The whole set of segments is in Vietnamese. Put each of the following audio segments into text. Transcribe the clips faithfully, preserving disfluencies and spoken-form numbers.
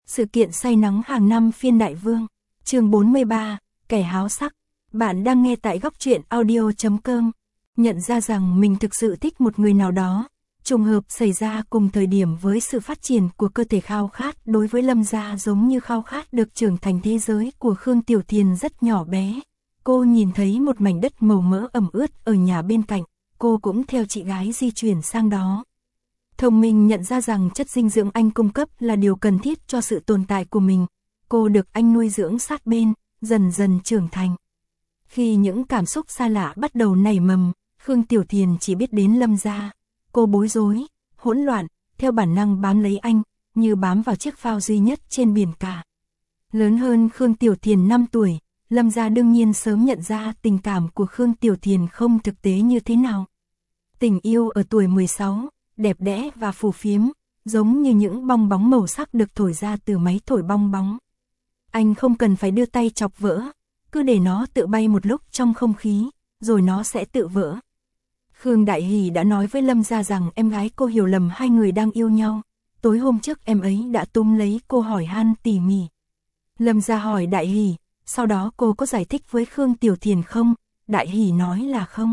Sự kiện say nắng hàng năm phiên Đại Vương, chương bốn mươi ba, kẻ háo sắc. Bạn đang nghe tại góc truyện audio chấm com. Nhận ra rằng mình thực sự thích một người nào đó, trùng hợp xảy ra cùng thời điểm với sự phát triển của cơ thể khao khát đối với Lâm gia giống như khao khát được trưởng thành thế giới của Khương Tiểu Thiền rất nhỏ bé. Cô nhìn thấy một mảnh đất màu mỡ ẩm ướt ở nhà bên cạnh, cô cũng theo chị gái di chuyển sang đó. Thông minh nhận ra rằng chất dinh dưỡng anh cung cấp là điều cần thiết cho sự tồn tại của mình. Cô được anh nuôi dưỡng sát bên, dần dần trưởng thành. Khi những cảm xúc xa lạ bắt đầu nảy mầm, Khương Tiểu Thiền chỉ biết đến Lâm gia. Cô bối rối, hỗn loạn, theo bản năng bám lấy anh, như bám vào chiếc phao duy nhất trên biển cả. Lớn hơn Khương Tiểu Thiền năm tuổi, Lâm gia đương nhiên sớm nhận ra tình cảm của Khương Tiểu Thiền không thực tế như thế nào. Tình yêu ở tuổi mười sáu, đẹp đẽ và phù phiếm, giống như những bong bóng màu sắc được thổi ra từ máy thổi bong bóng. Anh không cần phải đưa tay chọc vỡ, cứ để nó tự bay một lúc trong không khí, rồi nó sẽ tự vỡ. Khương Đại Hỷ đã nói với Lâm gia rằng em gái cô hiểu lầm hai người đang yêu nhau. Tối hôm trước em ấy đã túm lấy cô hỏi han tỉ mỉ. Lâm gia hỏi Đại Hỷ, sau đó cô có giải thích với Khương Tiểu Thiền không? Đại Hỷ nói là không.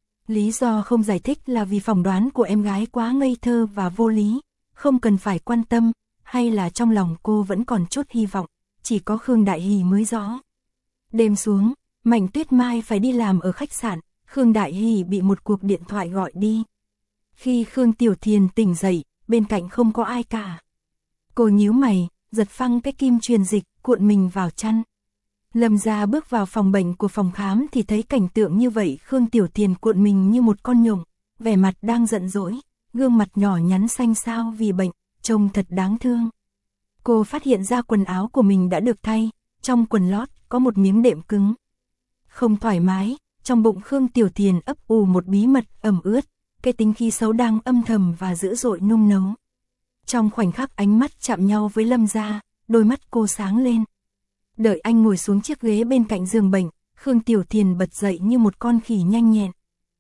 Lý do không giải thích là vì phỏng đoán của em gái quá ngây thơ và vô lý, không cần phải quan tâm, hay là trong lòng cô vẫn còn chút hy vọng, chỉ có Khương Đại Hỷ mới rõ. Đêm xuống, Mạnh Tuyết Mai phải đi làm ở khách sạn, Khương Đại Hỷ bị một cuộc điện thoại gọi đi. Khi Khương Tiểu Thiền tỉnh dậy, bên cạnh không có ai cả. Cô nhíu mày, giật phăng cái kim truyền dịch, cuộn mình vào chăn. Lâm gia bước vào phòng bệnh của phòng khám thì thấy cảnh tượng như vậy. Khương Tiểu Thiền cuộn mình như một con nhộng, vẻ mặt đang giận dỗi, gương mặt nhỏ nhắn xanh xao vì bệnh, trông thật đáng thương. Cô phát hiện ra quần áo của mình đã được thay, trong quần lót có một miếng đệm cứng. Không thoải mái, trong bụng Khương Tiểu Thiền ấp ủ một bí mật ẩm ướt, cái tính khí xấu đang âm thầm và dữ dội nung nấu. Trong khoảnh khắc ánh mắt chạm nhau với Lâm gia, đôi mắt cô sáng lên. Đợi anh ngồi xuống chiếc ghế bên cạnh giường bệnh, Khương Tiểu Thiền bật dậy như một con khỉ nhanh nhẹn.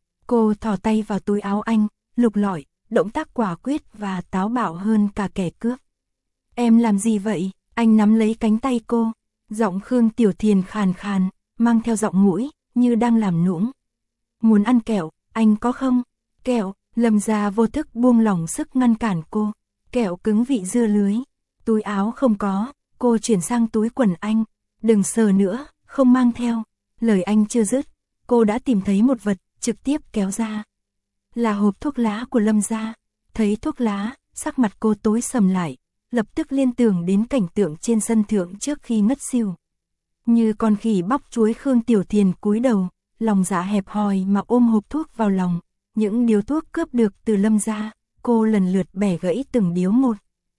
Cô thò tay vào túi áo anh, lục lọi, động tác quả quyết và táo bạo hơn cả kẻ cướp. Em làm gì vậy? Anh nắm lấy cánh tay cô, giọng Khương Tiểu Thiền khàn khàn, mang theo giọng mũi, như đang làm nũng. Muốn ăn kẹo, anh có không? Kẹo, Lâm gia vô thức buông lỏng sức ngăn cản cô. Kẹo cứng vị dưa lưới. Túi áo không có, cô chuyển sang túi quần anh. Đừng sờ nữa, không mang theo. Lời anh chưa dứt, cô đã tìm thấy một vật, trực tiếp kéo ra. Là hộp thuốc lá của Lâm gia. Thấy thuốc lá, sắc mặt cô tối sầm lại, lập tức liên tưởng đến cảnh tượng trên sân thượng trước khi ngất xỉu. Như con khỉ bóc chuối, Khương Tiểu Thiền cúi đầu, lòng dạ hẹp hòi mà ôm hộp thuốc vào lòng. Những điếu thuốc cướp được từ Lâm gia, cô lần lượt bẻ gãy từng điếu một.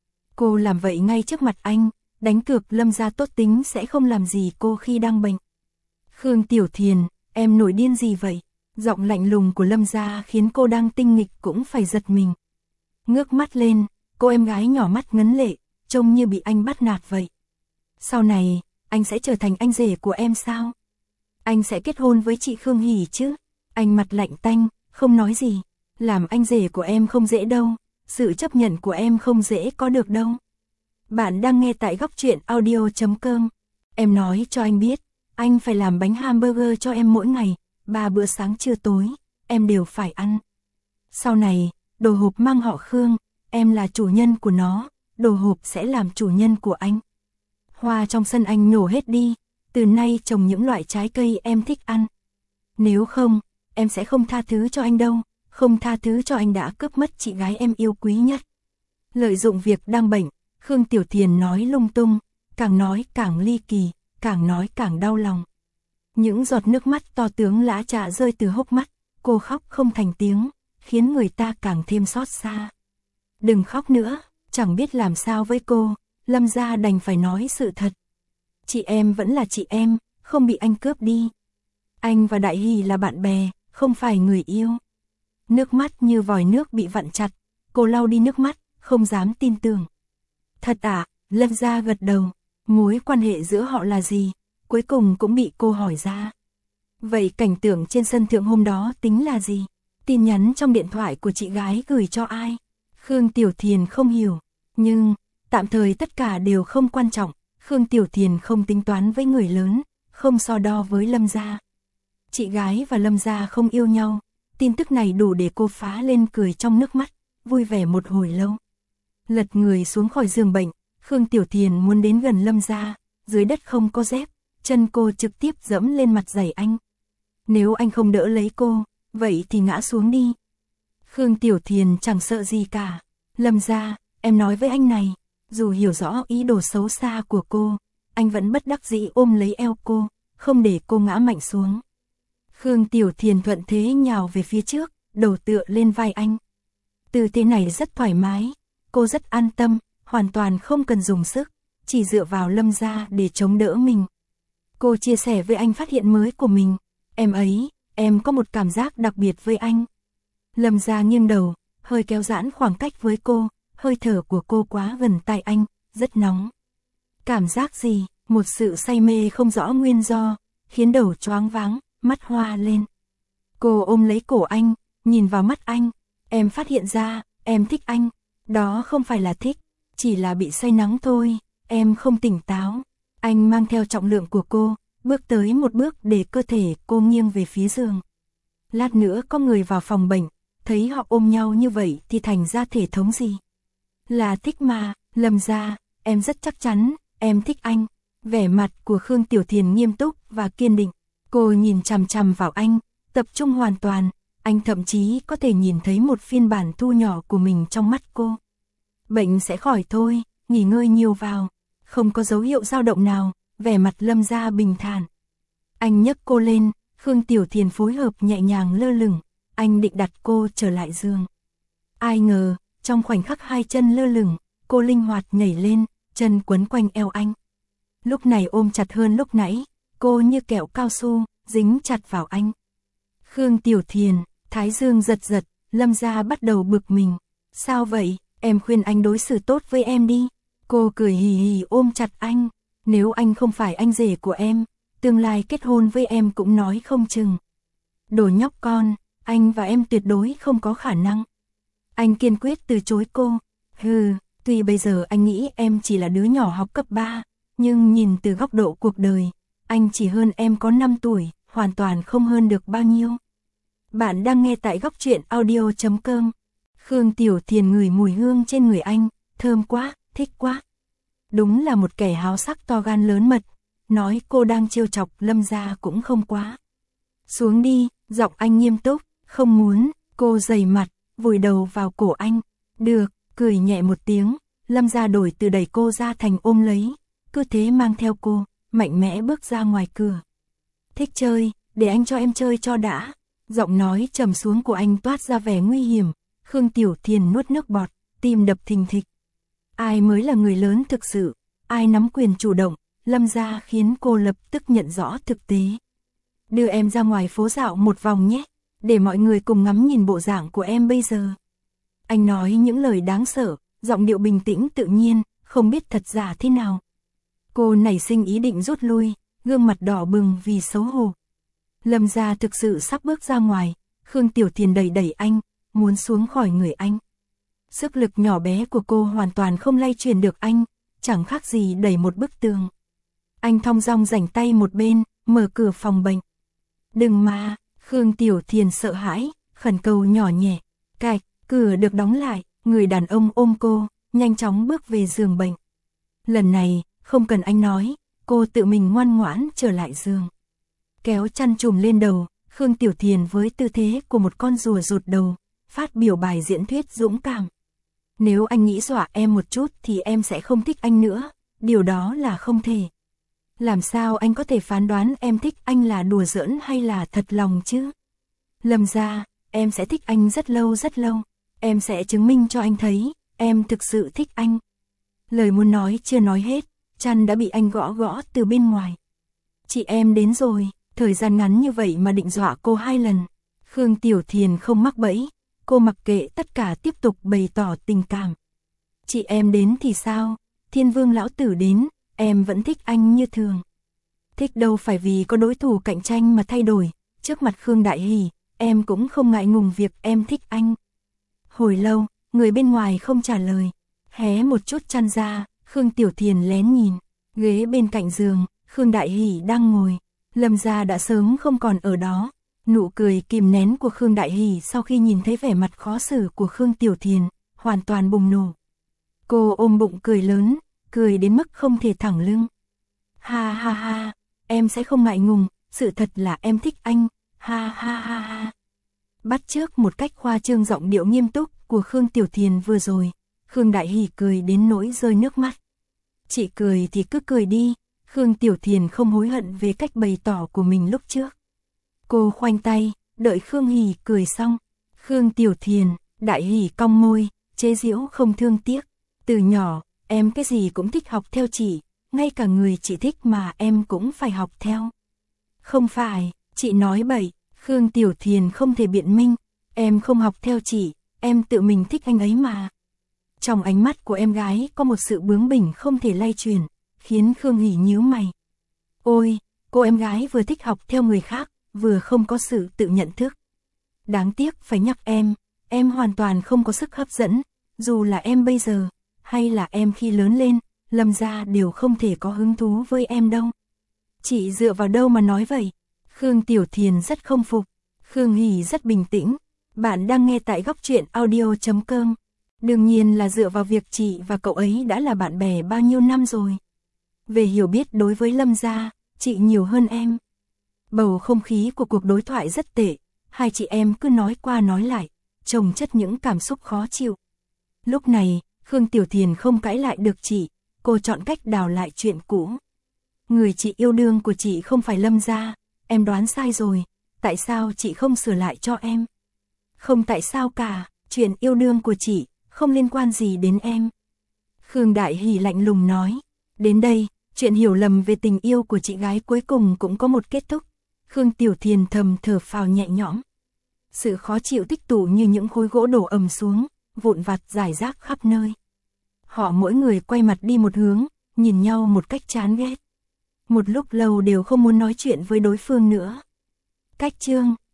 Cô làm vậy ngay trước mặt anh, đánh cược Lâm gia tốt tính sẽ không làm gì cô khi đang bệnh. Khương Tiểu Thiền, em nổi điên gì vậy? Giọng lạnh lùng của Lâm gia khiến cô đang tinh nghịch cũng phải giật mình. Ngước mắt lên, cô em gái nhỏ mắt ngấn lệ, trông như bị anh bắt nạt vậy. Sau này, anh sẽ trở thành anh rể của em sao? Anh sẽ kết hôn với chị Khương Hỷ chứ? Anh mặt lạnh tanh, không nói gì. Làm anh rể của em không dễ đâu, sự chấp nhận của em không dễ có được đâu. Bạn đang nghe tại góc truyện audio chấm com. Em nói cho anh biết, anh phải làm bánh hamburger cho em mỗi ngày, ba bữa sáng trưa tối, em đều phải ăn. Sau này, đồ hộp mang họ Khương, em là chủ nhân của nó, đồ hộp sẽ làm chủ nhân của anh. Hoa trong sân anh nhổ hết đi, từ nay trồng những loại trái cây em thích ăn. Nếu không, em sẽ không tha thứ cho anh đâu, không tha thứ cho anh đã cướp mất chị gái em yêu quý nhất. Lợi dụng việc đang bệnh, Khương Tiểu Thiền nói lung tung, càng nói càng ly kỳ, càng nói càng đau lòng. Những giọt nước mắt to tướng lã chả rơi từ hốc mắt, cô khóc không thành tiếng, khiến người ta càng thêm xót xa. Đừng khóc nữa, chẳng biết làm sao với cô, Lâm gia đành phải nói sự thật. Chị em vẫn là chị em, không bị anh cướp đi. Anh và Đại Hỷ là bạn bè, không phải người yêu. Nước mắt như vòi nước bị vặn chặt, cô lau đi nước mắt, không dám tin tưởng. Thật à? Lâm gia gật đầu. Mối quan hệ giữa họ là gì? Cuối cùng cũng bị cô hỏi ra. Vậy cảnh tượng trên sân thượng hôm đó tính là gì? Tin nhắn trong điện thoại của chị gái gửi cho ai? Khương Tiểu Thiền không hiểu, nhưng Tạm thời tất cả đều không quan trọng, Khương Tiểu Thiền không tính toán với người lớn, không so đo với Lâm gia. Chị gái và Lâm gia không yêu nhau, tin tức này đủ để cô phá lên cười trong nước mắt, vui vẻ một hồi lâu. Lật người xuống khỏi giường bệnh, Khương Tiểu Thiền muốn đến gần Lâm gia, dưới đất không có dép, chân cô trực tiếp dẫm lên mặt giày anh. Nếu anh không đỡ lấy cô, vậy thì ngã xuống đi. Khương Tiểu Thiền chẳng sợ gì cả. Lâm gia, em nói với anh này, dù hiểu rõ ý đồ xấu xa của cô, anh vẫn bất đắc dĩ ôm lấy eo cô, không để cô ngã mạnh xuống. Khương Tiểu Thiền thuận thế nhào về phía trước, đầu tựa lên vai anh. Tư thế này rất thoải mái, cô rất an tâm, hoàn toàn không cần dùng sức, chỉ dựa vào Lâm gia để chống đỡ mình. Cô chia sẻ với anh phát hiện mới của mình, em ấy, em có một cảm giác đặc biệt với anh. Lâm gia nghiêng đầu, hơi kéo giãn khoảng cách với cô, hơi thở của cô quá gần tai anh, rất nóng. Cảm giác gì? Một sự say mê không rõ nguyên do, khiến đầu choáng váng, mắt hoa lên. Cô ôm lấy cổ anh, nhìn vào mắt anh, em phát hiện ra, em thích anh, đó không phải là thích, chỉ là bị say nắng thôi, em không tỉnh táo. Anh mang theo trọng lượng của cô, bước tới một bước để cơ thể cô nghiêng về phía giường. Lát nữa có người vào phòng bệnh, thấy họ ôm nhau như vậy thì thành ra thể thống gì? Là thích mà, Lâm gia, em rất chắc chắn, em thích anh. Vẻ mặt của Khương Tiểu Thiền nghiêm túc và kiên định. Cô nhìn chằm chằm vào anh, tập trung hoàn toàn, anh thậm chí có thể nhìn thấy một phiên bản thu nhỏ của mình trong mắt cô. Bệnh sẽ khỏi thôi, nghỉ ngơi nhiều vào. Không có dấu hiệu dao động nào, vẻ mặt Lâm gia bình thản. Anh nhấc cô lên, Khương Tiểu Thiền phối hợp nhẹ nhàng lơ lửng, anh định đặt cô trở lại giường. Ai ngờ, trong khoảnh khắc hai chân lơ lửng, cô linh hoạt nhảy lên, chân quấn quanh eo anh. Lúc này ôm chặt hơn lúc nãy, cô như kẹo cao su, dính chặt vào anh. Khương Tiểu Thiền, thái dương giật giật, Lâm gia bắt đầu bực mình. Sao vậy, em khuyên anh đối xử tốt với em đi. Cô cười hì hì ôm chặt anh. Nếu anh không phải anh rể của em, tương lai kết hôn với em cũng nói không chừng. Đồ nhóc con, anh và em tuyệt đối không có khả năng. Anh kiên quyết từ chối cô. Hừ, tuy bây giờ anh nghĩ em chỉ là đứa nhỏ học cấp ba, nhưng nhìn từ góc độ cuộc đời, anh chỉ hơn em có năm tuổi, hoàn toàn không hơn được bao nhiêu. Bạn đang nghe tại góc truyện audio chấm com. Khương Tiểu Thiền ngửi mùi hương trên người anh, thơm quá, thích quá. Đúng là một kẻ háo sắc to gan lớn mật, nói cô đang trêu chọc Lâm gia cũng không quá. Xuống đi, giọng anh nghiêm túc, không muốn, cô dày mặt, vùi đầu vào cổ anh. Được, cười nhẹ một tiếng, Lâm gia đổi từ đẩy cô ra thành ôm lấy, cứ thế mang theo cô, mạnh mẽ bước ra ngoài cửa. Thích chơi, để anh cho em chơi cho đã. Giọng nói trầm xuống của anh toát ra vẻ nguy hiểm. Khương Tiểu Thiền nuốt nước bọt, tim đập thình thịch. Ai mới là người lớn thực sự, ai nắm quyền chủ động, Lâm gia khiến cô lập tức nhận rõ thực tế. Đưa em ra ngoài phố dạo một vòng nhé, để mọi người cùng ngắm nhìn bộ dạng của em bây giờ. Anh nói những lời đáng sợ, giọng điệu bình tĩnh tự nhiên, không biết thật giả thế nào. Cô nảy sinh ý định rút lui, gương mặt đỏ bừng vì xấu hổ. Lâm gia thực sự sắp bước ra ngoài, Khương Tiểu Thiền đẩy đẩy anh, muốn xuống khỏi người anh. Sức lực nhỏ bé của cô hoàn toàn không lay chuyển được anh, chẳng khác gì đẩy một bức tường. Anh thong dong rảnh tay một bên, mở cửa phòng bệnh. Đừng mà, Khương Tiểu Thiền sợ hãi, khẩn cầu nhỏ nhẹ. Cạch, cửa được đóng lại, người đàn ông ôm cô, nhanh chóng bước về giường bệnh. Lần này, không cần anh nói, cô tự mình ngoan ngoãn trở lại giường. Kéo chăn trùm lên đầu, Khương Tiểu Thiền với tư thế của một con rùa rụt đầu, phát biểu bài diễn thuyết dũng cảm. Nếu anh nghĩ dọa em một chút thì em sẽ không thích anh nữa, điều đó là không thể. Làm sao anh có thể phán đoán em thích anh là đùa giỡn hay là thật lòng chứ? Lâm gia, em sẽ thích anh rất lâu rất lâu, em sẽ chứng minh cho anh thấy, em thực sự thích anh. Lời muốn nói chưa nói hết, chăn đã bị anh gõ gõ từ bên ngoài. Chị em đến rồi, thời gian ngắn như vậy mà định dọa cô hai lần. Khương Tiểu Thiền không mắc bẫy, cô mặc kệ tất cả tiếp tục bày tỏ tình cảm. Chị em đến thì sao, Thiên Vương lão tử đến, em vẫn thích anh như thường. Thích đâu phải vì có đối thủ cạnh tranh mà thay đổi, trước mặt Khương Đại Hỷ, em cũng không ngại ngùng việc em thích anh. Hồi lâu, người bên ngoài không trả lời, Hé một chút chăn ra, Khương Tiểu Thiền lén nhìn, ghế bên cạnh giường, Khương Đại Hỷ đang ngồi, Lâm gia đã sớm không còn ở đó. Nụ cười kìm nén của Khương Đại Hỷ sau khi nhìn thấy vẻ mặt khó xử của Khương Tiểu Thiền, hoàn toàn bùng nổ. Cô ôm bụng cười lớn, cười đến mức không thể thẳng lưng. Ha ha ha, em sẽ không ngại ngùng, sự thật là em thích anh, ha ha ha ha. Bắt chước một cách khoa trương giọng điệu nghiêm túc của Khương Tiểu Thiền vừa rồi, Khương Đại Hỷ cười đến nỗi rơi nước mắt. Chị cười thì cứ cười đi, Khương Tiểu Thiền không hối hận về cách bày tỏ của mình lúc trước. Cô khoanh tay, đợi Khương Hỷ cười xong. Khương Tiểu Thiền, Đại Hỷ cong môi, chế giễu không thương tiếc. Từ nhỏ, em cái gì cũng thích học theo chị, ngay cả người chị thích mà em cũng phải học theo. Không phải, chị nói bậy, Khương Tiểu Thiền không thể biện minh, em không học theo chị, em tự mình thích anh ấy mà. Trong ánh mắt của em gái có một sự bướng bỉnh không thể lay chuyển, khiến Khương Hỷ nhíu mày. Ôi, cô em gái vừa thích học theo người khác, vừa không có sự tự nhận thức. Đáng tiếc phải nhắc em, em hoàn toàn không có sức hấp dẫn, dù là em bây giờ, hay là em khi lớn lên, Lâm gia đều không thể có hứng thú với em đâu. Chị dựa vào đâu mà nói vậy? Khương Tiểu Thiền rất không phục. Khương Hỷ rất bình tĩnh. Bạn đang nghe tại góc truyện audio chấm com. Đương nhiên là dựa vào việc chị và cậu ấy đã là bạn bè bao nhiêu năm rồi. Về hiểu biết đối với Lâm gia, chị nhiều hơn em. Bầu không khí của cuộc đối thoại rất tệ, hai chị em cứ nói qua nói lại, chồng chất những cảm xúc khó chịu. Lúc này, Khương Tiểu Thiền không cãi lại được chị, cô chọn cách đào lại chuyện cũ. Người chị yêu đương của chị không phải Lâm gia, em đoán sai rồi, tại sao chị không sửa lại cho em? Không tại sao cả, chuyện yêu đương của chị không liên quan gì đến em. Khương Đại Hỷ lạnh lùng nói, đến đây, chuyện hiểu lầm về tình yêu của chị gái cuối cùng cũng có một kết thúc. Khương Tiểu Thiền thầm thở phào nhẹ nhõm. Sự khó chịu tích tụ như những khối gỗ đổ ầm xuống, vụn vặt rải rác khắp nơi. Họ mỗi người quay mặt đi một hướng, nhìn nhau một cách chán ghét. Một lúc lâu đều không muốn nói chuyện với đối phương nữa. Cách chương